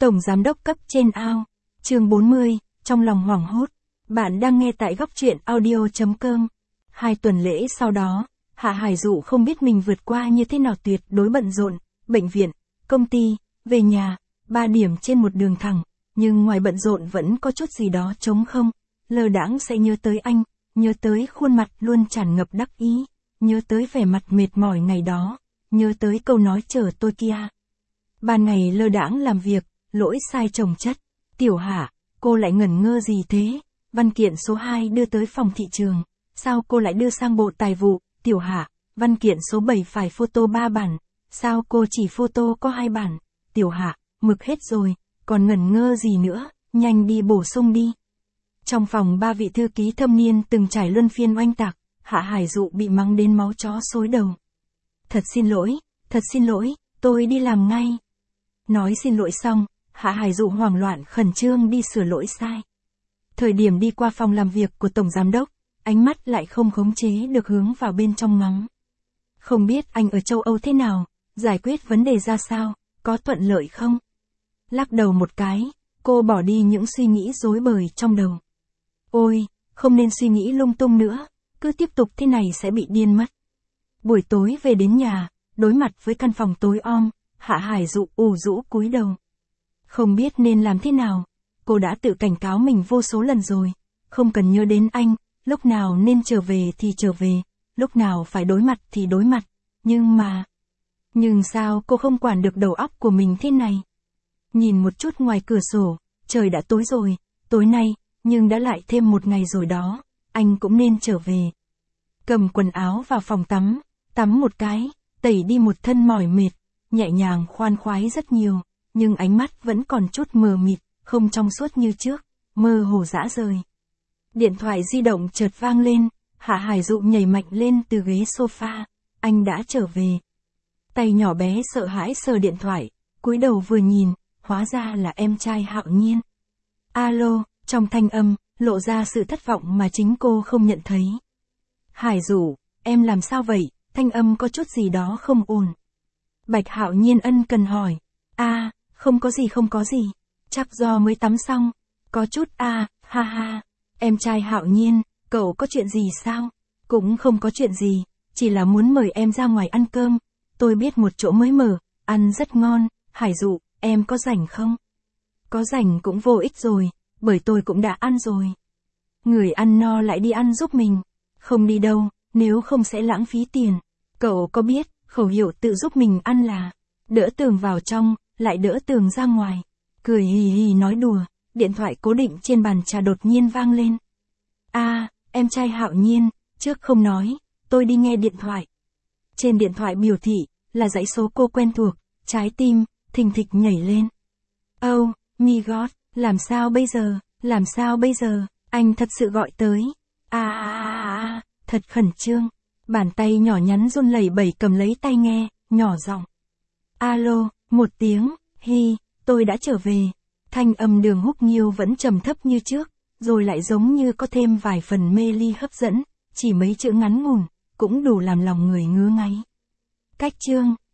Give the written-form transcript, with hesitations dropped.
Tổng giám đốc cấp trên ao. Chương 40, trong lòng hoảng hốt. Bạn đang nghe tại góc truyện audio.com. 2 tuần lễ sau đó, Hạ Hải Dụ không biết mình vượt qua như thế nào tuyệt đối bận rộn, bệnh viện, công ty, về nhà, 3 điểm trên một đường thẳng, nhưng ngoài bận rộn vẫn có chút gì đó trống không, lơ đãng sẽ nhớ tới anh, nhớ tới khuôn mặt luôn tràn ngập đắc ý, nhớ tới vẻ mặt mệt mỏi ngày đó, nhớ tới câu nói chờ tôi kia. Ban ngày lơ đãng làm việc, lỗi sai chồng chất. Tiểu Hạ, cô lại ngẩn ngơ gì thế? Văn kiện số 2 đưa tới phòng thị trường. Sao cô lại đưa sang bộ tài vụ? Tiểu Hạ, văn kiện số 7 phải photo 3 bản. Sao cô chỉ photo có 2 bản? Tiểu Hạ, mực hết rồi, còn ngẩn ngơ gì nữa, nhanh đi bổ sung đi. Trong phòng 3 vị thư ký thâm niên từng trải luân phiên oanh tạc, Hạ Hải Dụ bị mắng đến máu chó xối đầu. Thật xin lỗi, tôi đi làm ngay. Nói xin lỗi xong, Hạ Hải Dụ hoảng loạn khẩn trương đi sửa lỗi sai. Thời điểm đi qua phòng làm việc của Tổng Giám đốc, ánh mắt lại không khống chế được hướng vào bên trong ngóng. Không biết anh ở châu Âu thế nào, giải quyết vấn đề ra sao, có thuận lợi không? Lắc đầu một cái, cô bỏ đi những suy nghĩ rối bời trong đầu. Ôi, không nên suy nghĩ lung tung nữa, cứ tiếp tục thế này sẽ bị điên mất. Buổi tối về đến nhà, đối mặt với căn phòng tối om, Hạ Hải Dụ ủ rũ cúi đầu. Không biết nên làm thế nào, cô đã tự cảnh cáo mình vô số lần rồi, không cần nhớ đến anh, lúc nào nên trở về thì trở về, lúc nào phải đối mặt thì đối mặt, nhưng sao cô không quản được đầu óc của mình thế này? Nhìn một chút ngoài cửa sổ, trời đã tối rồi, tối nay, nhưng đã lại thêm một ngày rồi đó, anh cũng nên trở về. Cầm quần áo vào phòng tắm một cái, tẩy đi một thân mỏi mệt, nhẹ nhàng khoan khoái rất nhiều, nhưng ánh mắt vẫn còn chút mờ mịt, không trong suốt như trước, mơ hồ rã rời. Điện thoại di động chợt vang lên, Hạ Hải Dụ nhảy mạnh lên từ ghế sofa, anh đã trở về. Tay nhỏ bé sợ hãi sờ điện thoại, cúi đầu vừa nhìn, hóa ra là em trai Hạo Nhiên. Alo, trong thanh âm, lộ ra sự thất vọng mà chính cô không nhận thấy. Hải Dụ, em làm sao vậy? Thanh âm có chút gì đó không ổn. Bạch Hạo Nhiên ân cần hỏi. Không có gì. Chắc do mới tắm xong. Có chút ha ha. Em trai Hạo Nhiên, cậu có chuyện gì sao? Cũng không có chuyện gì, chỉ là muốn mời em ra ngoài ăn cơm. Tôi biết một chỗ mới mở, ăn rất ngon. Hải Dụ, em có rảnh không? Có rảnh cũng vô ích rồi, bởi tôi cũng đã ăn rồi. Người ăn no lại đi ăn giúp mình. Không đi đâu, nếu không sẽ lãng phí tiền. Cậu có biết, khẩu hiệu tự giúp mình ăn là đỡ tường vào trong, lại đỡ tường ra ngoài. Cười hì hì nói đùa, điện thoại cố định trên bàn trà đột nhiên vang lên. Em trai Hạo Nhiên, trước không nói, tôi đi nghe điện thoại. Trên điện thoại biểu thị, là dãy số cô quen thuộc, trái tim, thình thịch nhảy lên. Oh, my God, làm sao bây giờ, anh thật sự gọi tới. Thật khẩn trương. Bàn tay nhỏ nhắn run lẩy bẩy cầm lấy tai nghe, nhỏ giọng. Alo, một tiếng, tôi đã trở về. Thanh âm Đường Húc Nghiêu vẫn trầm thấp như trước, rồi lại giống như có thêm vài phần mê ly hấp dẫn, chỉ mấy chữ ngắn ngủn, cũng đủ làm lòng người ngứa ngáy. Cách chương